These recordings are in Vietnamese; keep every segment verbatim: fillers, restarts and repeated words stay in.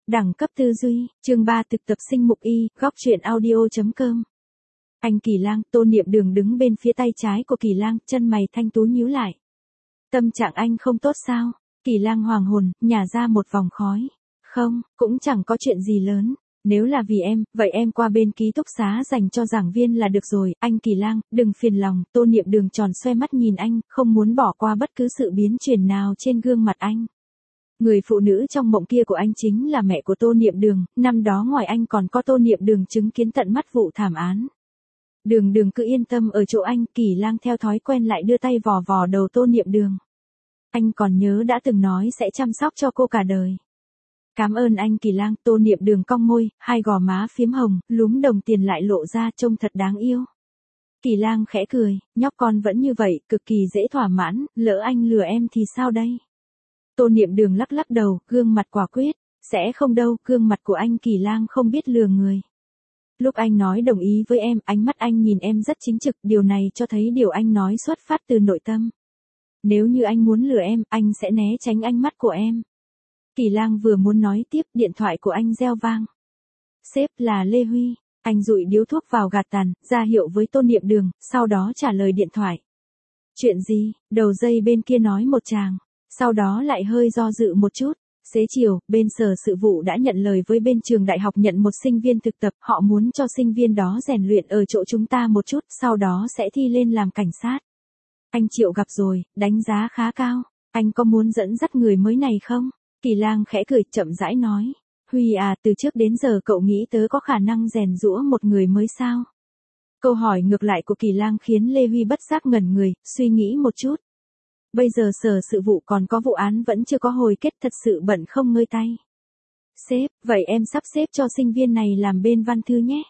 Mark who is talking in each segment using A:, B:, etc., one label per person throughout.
A: Đẳng cấp tư duy, chương ba thực tập sinh mục y, góc truyện audio.com. Anh Kỳ Lang, Tô Niệm Đường đứng bên phía tay trái của Kỳ Lang, chân mày thanh tú nhíu lại. Tâm trạng anh không tốt sao? Kỳ Lang hoàng hồn, nhả ra một vòng khói. Không, cũng chẳng có chuyện gì lớn. Nếu là vì em, vậy em qua bên ký túc xá dành cho giảng viên là được rồi. Anh Kỳ Lang, đừng phiền lòng. Tô Niệm Đường tròn xoe mắt nhìn anh, không muốn bỏ qua bất cứ sự biến chuyển nào trên gương mặt anh. Người phụ nữ trong mộng kia của anh chính là mẹ của Tô Niệm Đường, năm đó ngoài anh còn có Tô Niệm Đường chứng kiến tận mắt vụ thảm án. Đường Đường cứ yên tâm ở chỗ anh. Kỳ Lang theo thói quen lại đưa tay vò vò đầu Tô Niệm Đường. Anh còn nhớ đã từng nói sẽ chăm sóc cho cô cả đời. Cảm ơn anh Kỳ Lang. Tô Niệm Đường cong môi, hai gò má phím hồng, lúm đồng tiền lại lộ ra trông thật đáng yêu. Kỳ Lang khẽ cười, nhóc con vẫn như vậy, cực kỳ dễ thỏa mãn, lỡ anh lừa em thì sao đây? Tô Niệm Đường lắc lắc đầu, gương mặt quả quyết, sẽ không đâu, gương mặt của anh Kỳ Lang không biết lừa người. Lúc anh nói đồng ý với em, ánh mắt anh nhìn em rất chính trực, điều này cho thấy điều anh nói xuất phát từ nội tâm. Nếu như anh muốn lừa em, anh sẽ né tránh ánh mắt của em. Kỳ Lang vừa muốn nói tiếp, điện thoại của anh reo vang. Sếp là Lê Huy, anh dụi điếu thuốc vào gạt tàn, ra hiệu với Tô Niệm Đường, sau đó trả lời điện thoại. Chuyện gì? Đầu dây bên kia nói một tràng. Sau đó lại hơi do dự một chút. Xế chiều, bên sở sự vụ đã nhận lời với bên trường đại học nhận một sinh viên thực tập. Họ muốn cho sinh viên đó rèn luyện ở chỗ chúng ta một chút, sau đó sẽ thi lên làm cảnh sát. Anh Triệu gặp rồi, đánh giá khá cao. Anh có muốn dẫn dắt người mới này không? Kỳ Lang khẽ cười, chậm rãi nói. Huy à, từ trước đến giờ cậu nghĩ tớ có khả năng rèn giũa một người mới sao? Câu hỏi ngược lại của Kỳ Lang khiến Lê Huy bất giác ngẩn người, suy nghĩ một chút. Bây giờ sở sự vụ còn có vụ án vẫn chưa có hồi kết, thật sự bận không ngơi tay. Sếp, vậy em sắp xếp cho sinh viên này làm bên văn thư nhé.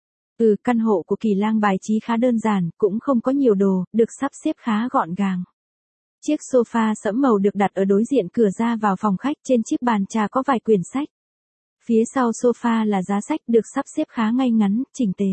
A: Ừ, căn hộ của Kỳ Lang bài trí khá đơn giản, cũng không có nhiều đồ, được sắp xếp khá gọn gàng. Chiếc sofa sẫm màu được đặt ở đối diện cửa ra vào phòng khách, trên chiếc bàn trà có vài quyển sách. Phía sau sofa là giá sách được sắp xếp khá ngay ngắn, chỉnh tề.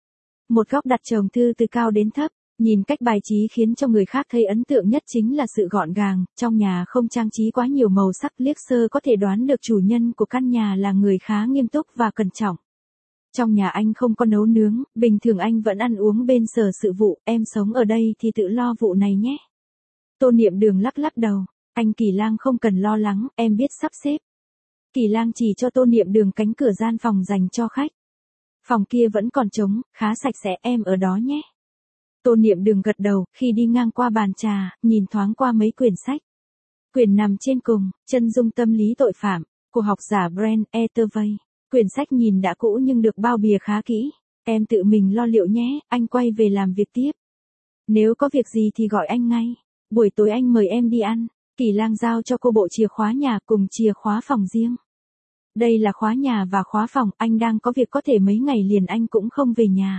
A: Một góc đặt chồng thư từ cao đến thấp. Nhìn cách bài trí khiến cho người khác thấy ấn tượng nhất chính là sự gọn gàng, trong nhà không trang trí quá nhiều màu sắc, liếc sơ có thể đoán được chủ nhân của căn nhà là người khá nghiêm túc và cẩn trọng. Trong nhà anh không có nấu nướng, bình thường anh vẫn ăn uống bên sở sự vụ, em sống ở đây thì tự lo vụ này nhé. Tô Niệm Đường lắc lắc đầu, anh Kỳ Lang không cần lo lắng, em biết sắp xếp. Kỳ Lang chỉ cho Tô Niệm Đường cánh cửa gian phòng dành cho khách. Phòng kia vẫn còn trống, khá sạch sẽ, em ở đó nhé. Tô Niệm Đường gật đầu, khi đi ngang qua bàn trà, nhìn thoáng qua mấy quyển sách. Quyển nằm trên cùng, Chân dung tâm lý tội phạm, của học giả Brent Etervey. Quyển sách nhìn đã cũ nhưng được bao bìa khá kỹ. Em tự mình lo liệu nhé, anh quay về làm việc tiếp. Nếu có việc gì thì gọi anh ngay. Buổi tối anh mời em đi ăn. Kỳ Lang giao cho cô bộ chìa khóa nhà cùng chìa khóa phòng riêng. Đây là khóa nhà và khóa phòng, anh đang có việc có thể mấy ngày liền anh cũng không về nhà.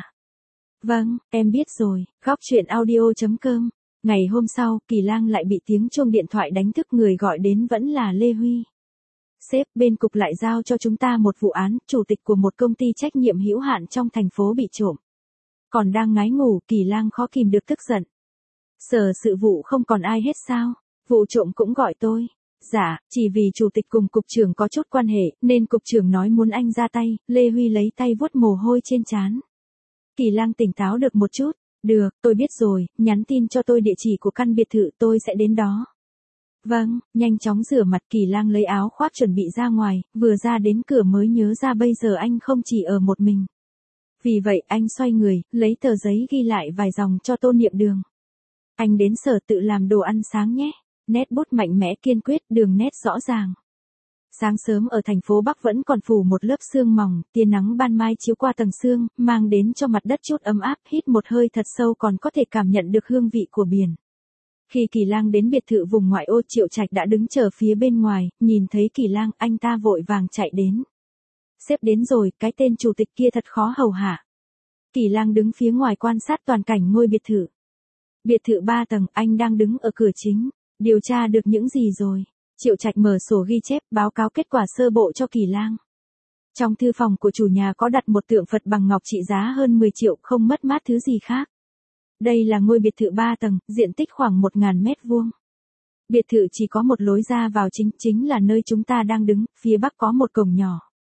A: Vâng, em biết rồi, góc truyện audio.com. Ngày hôm sau, Kỳ Lang lại bị tiếng chuông điện thoại đánh thức, người gọi đến vẫn là Lê Huy. Sếp, bên cục lại giao cho chúng ta một vụ án, chủ tịch của một công ty trách nhiệm hữu hạn trong thành phố bị trộm. Còn đang ngái ngủ, Kỳ Lang khó kìm được tức giận. Sở sự vụ không còn ai hết sao? Vụ trộm cũng gọi tôi. Dạ, chỉ vì chủ tịch cùng cục trưởng có chút quan hệ, nên cục trưởng nói muốn anh ra tay. Lê Huy lấy tay vuốt mồ hôi trên trán. Kỳ Lang tỉnh táo được một chút. Được, tôi biết rồi, nhắn tin cho tôi địa chỉ của căn biệt thự, tôi sẽ đến đó. Vâng, nhanh chóng rửa mặt. Kỳ Lang lấy áo khoác chuẩn bị ra ngoài, vừa ra đến cửa mới nhớ ra bây giờ anh không chỉ ở một mình. Vì vậy anh xoay người, lấy tờ giấy ghi lại vài dòng cho Tô Niệm Đường. Anh đến sở tự làm đồ ăn sáng nhé. Nét bút mạnh mẽ kiên quyết, đường nét rõ ràng. Sáng sớm ở thành phố Bắc vẫn còn phủ một lớp sương mỏng, tia nắng ban mai chiếu qua tầng sương, mang đến cho mặt đất chút ấm áp, hít một hơi thật sâu còn có thể cảm nhận được hương vị của biển. Khi Kỳ Lang đến biệt thự vùng ngoại ô, Triệu Trạch đã đứng chờ phía bên ngoài, nhìn thấy Kỳ Lang, anh ta vội vàng chạy đến. Sếp đến rồi, cái tên chủ tịch kia thật khó hầu hạ. Kỳ Lang đứng phía ngoài quan sát toàn cảnh ngôi biệt thự. Biệt thự ba tầng, anh đang đứng ở cửa chính. Điều tra được những gì rồi? Triệu Trạch mở sổ ghi chép, báo cáo kết quả sơ bộ cho Kỳ Lang. Trong thư phòng của chủ nhà có đặt một tượng Phật bằng ngọc trị giá hơn mười triệu, không mất mát thứ gì khác. Đây là ngôi biệt thự ba tầng, diện tích khoảng một nghìn mét vuông. Biệt thự chỉ có một lối ra vào chính, chính là nơi chúng ta đang đứng, phía bắc có một cổng nhỏ.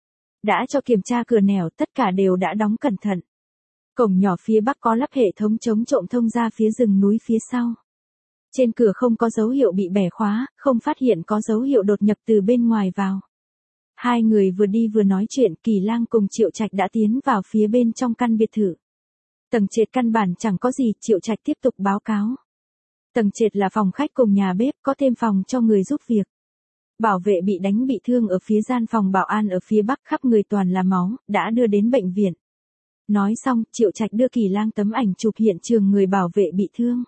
A: Đã cho kiểm tra cửa nẻo, tất cả đều đã đóng cẩn thận. Cổng nhỏ phía bắc có lắp hệ thống chống trộm thông ra phía rừng núi phía sau. Trên cửa không có dấu hiệu bị bẻ khóa, không phát hiện có dấu hiệu đột nhập từ bên ngoài vào. Hai người vừa đi vừa nói chuyện, Kỳ Lang cùng Triệu Trạch đã tiến vào phía bên trong căn biệt thự. Tầng trệt căn bản chẳng có gì, Triệu Trạch tiếp tục báo cáo. Tầng trệt là phòng khách cùng nhà bếp, có thêm phòng cho người giúp việc. Bảo vệ bị đánh bị thương ở phía gian phòng bảo an ở phía bắc, khắp người toàn là máu, đã đưa đến bệnh viện. Nói xong, Triệu Trạch đưa Kỳ Lang tấm ảnh chụp hiện trường người bảo vệ bị thương.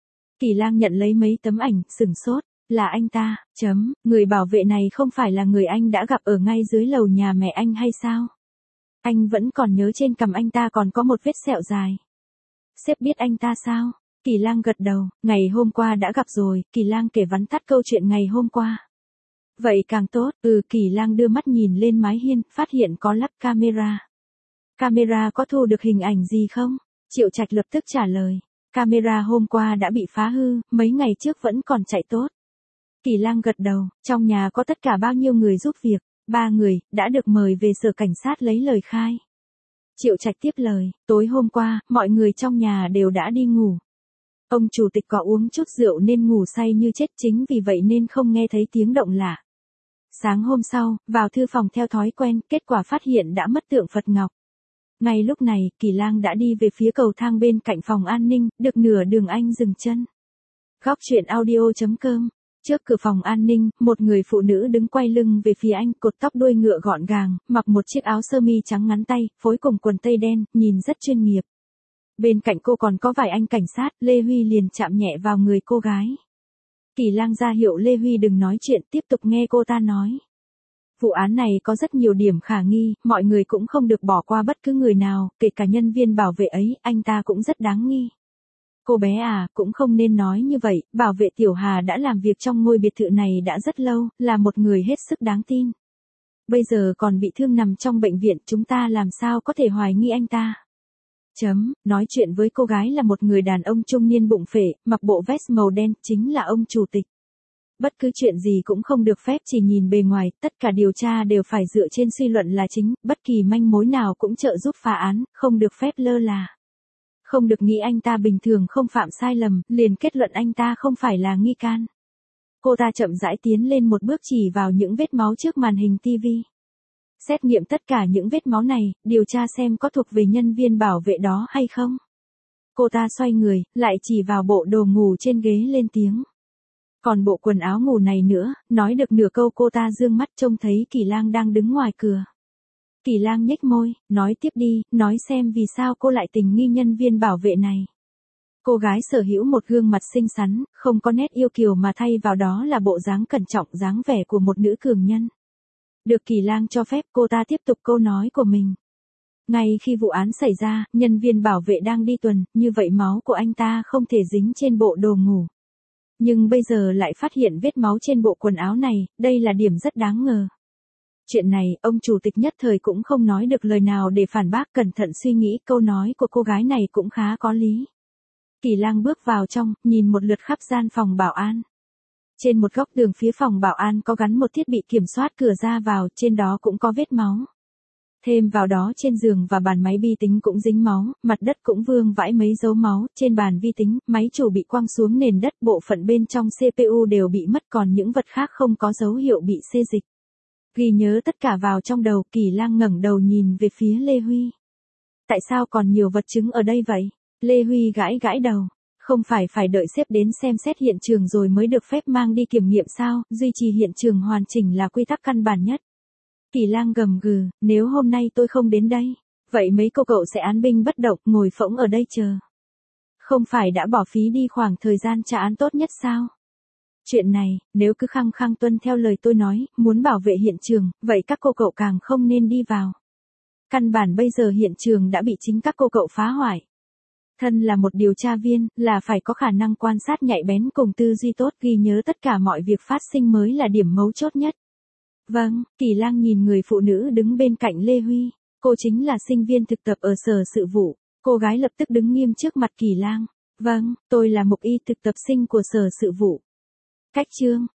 A: Kỳ Lang nhận lấy mấy tấm ảnh, sửng sốt, là anh ta, chấm, người bảo vệ này không phải là người anh đã gặp ở ngay dưới lầu nhà mẹ anh hay sao? Anh vẫn còn nhớ trên cằm anh ta còn có một vết sẹo dài. Sếp biết anh ta sao? Kỳ Lang gật đầu, ngày hôm qua đã gặp rồi, Kỳ Lang kể vắn tắt câu chuyện ngày hôm qua. Vậy càng tốt, ừ, Kỳ Lang đưa mắt nhìn lên mái hiên, phát hiện có lắp camera. Camera có thu được hình ảnh gì không? Triệu Trạch lập tức trả lời. Camera hôm qua đã bị phá hư, mấy ngày trước vẫn còn chạy tốt. Kỳ Lang gật đầu, trong nhà có tất cả bao nhiêu người giúp việc? Ba người, đã được mời về sở cảnh sát lấy lời khai. Triệu Trạch tiếp lời, tối hôm qua, mọi người trong nhà đều đã đi ngủ. Ông chủ tịch có uống chút rượu nên ngủ say như chết, chính vì vậy nên không nghe thấy tiếng động lạ. Sáng hôm sau, vào thư phòng theo thói quen, kết quả phát hiện đã mất tượng Phật Ngọc. Ngay lúc này, Kỳ Lang đã đi về phía cầu thang bên cạnh phòng an ninh, được nửa đường anh dừng chân. Góc truyện audio chấm com. Trước cửa phòng an ninh, một người phụ nữ đứng quay lưng về phía anh, cột tóc đuôi ngựa gọn gàng, mặc một chiếc áo sơ mi trắng ngắn tay, phối cùng quần tây đen, nhìn rất chuyên nghiệp. Bên cạnh cô còn có vài anh cảnh sát, Lê Huy liền chạm nhẹ vào người cô gái. Kỳ Lang ra hiệu Lê Huy đừng nói chuyện, tiếp tục nghe cô ta nói. Vụ án này có rất nhiều điểm khả nghi, mọi người cũng không được bỏ qua bất cứ người nào, kể cả nhân viên bảo vệ ấy, anh ta cũng rất đáng nghi. Cô bé à, cũng không nên nói như vậy, bảo vệ Tiểu Hà đã làm việc trong ngôi biệt thự này đã rất lâu, là một người hết sức đáng tin. Bây giờ còn bị thương nằm trong bệnh viện, chúng ta làm sao có thể hoài nghi anh ta. Chấm, nói chuyện với cô gái là một người đàn ông trung niên bụng phệ, mặc bộ vest màu đen, chính là ông chủ tịch. Bất cứ chuyện gì cũng không được phép chỉ nhìn bề ngoài, tất cả điều tra đều phải dựa trên suy luận là chính, bất kỳ manh mối nào cũng trợ giúp phá án, không được phép lơ là. Không được nghĩ anh ta bình thường không phạm sai lầm, liền kết luận anh ta không phải là nghi can. Cô ta chậm rãi tiến lên một bước chỉ vào những vết máu trước màn hình ti vi. Xét nghiệm tất cả những vết máu này, điều tra xem có thuộc về nhân viên bảo vệ đó hay không. Cô ta xoay người, lại chỉ vào bộ đồ ngủ trên ghế lên tiếng. Còn bộ quần áo ngủ này nữa, nói được nửa câu cô ta dương mắt trông thấy Kỳ Lang đang đứng ngoài cửa. Kỳ Lang nhếch môi, nói tiếp đi, nói xem vì sao cô lại tình nghi nhân viên bảo vệ này. Cô gái sở hữu một gương mặt xinh xắn, không có nét yêu kiều mà thay vào đó là bộ dáng cẩn trọng dáng vẻ của một nữ cường nhân. Được Kỳ Lang cho phép, cô ta tiếp tục câu nói của mình. Ngay khi vụ án xảy ra, nhân viên bảo vệ đang đi tuần, như vậy máu của anh ta không thể dính trên bộ đồ ngủ. Nhưng bây giờ lại phát hiện vết máu trên bộ quần áo này, đây là điểm rất đáng ngờ. Chuyện này, ông chủ tịch nhất thời cũng không nói được lời nào để phản bác, cẩn thận suy nghĩ, câu nói của cô gái này cũng khá có lý. Kỳ Lang bước vào trong, nhìn một lượt khắp gian phòng bảo an. Trên một góc tường phía phòng bảo an có gắn một thiết bị kiểm soát cửa ra vào, trên đó cũng có vết máu. Thêm vào đó trên giường và bàn máy vi tính cũng dính máu, mặt đất cũng vương vãi mấy dấu máu, trên bàn vi tính, máy chủ bị quăng xuống nền đất, bộ phận bên trong xê pê u đều bị mất, còn những vật khác không có dấu hiệu bị xê dịch. Ghi nhớ tất cả vào trong đầu, Kỳ Lang ngẩng đầu nhìn về phía Lê Huy. Tại sao còn nhiều vật chứng ở đây vậy? Lê Huy gãi gãi đầu. Không phải phải đợi sếp đến xem xét hiện trường rồi mới được phép mang đi kiểm nghiệm sao, duy trì hiện trường hoàn chỉnh là quy tắc căn bản nhất. Kỳ Lang gầm gừ, nếu hôm nay tôi không đến đây, vậy mấy cô cậu sẽ án binh bất động, ngồi phỗng ở đây chờ. Không phải đã bỏ phí đi khoảng thời gian trả án tốt nhất sao? Chuyện này, nếu cứ khăng khăng tuân theo lời tôi nói, muốn bảo vệ hiện trường, vậy các cô cậu càng không nên đi vào. Căn bản bây giờ hiện trường đã bị chính các cô cậu phá hoại. Thân là một điều tra viên, là phải có khả năng quan sát nhạy bén cùng tư duy tốt, ghi nhớ tất cả mọi việc phát sinh mới là điểm mấu chốt nhất. Vâng, Kỳ Lang nhìn người phụ nữ đứng bên cạnh Lê Huy, cô chính là sinh viên thực tập ở sở sự vụ. Cô gái lập tức đứng nghiêm trước mặt Kỳ Lang. Vâng, tôi là mục y thực tập sinh của sở sự vụ. Cách chương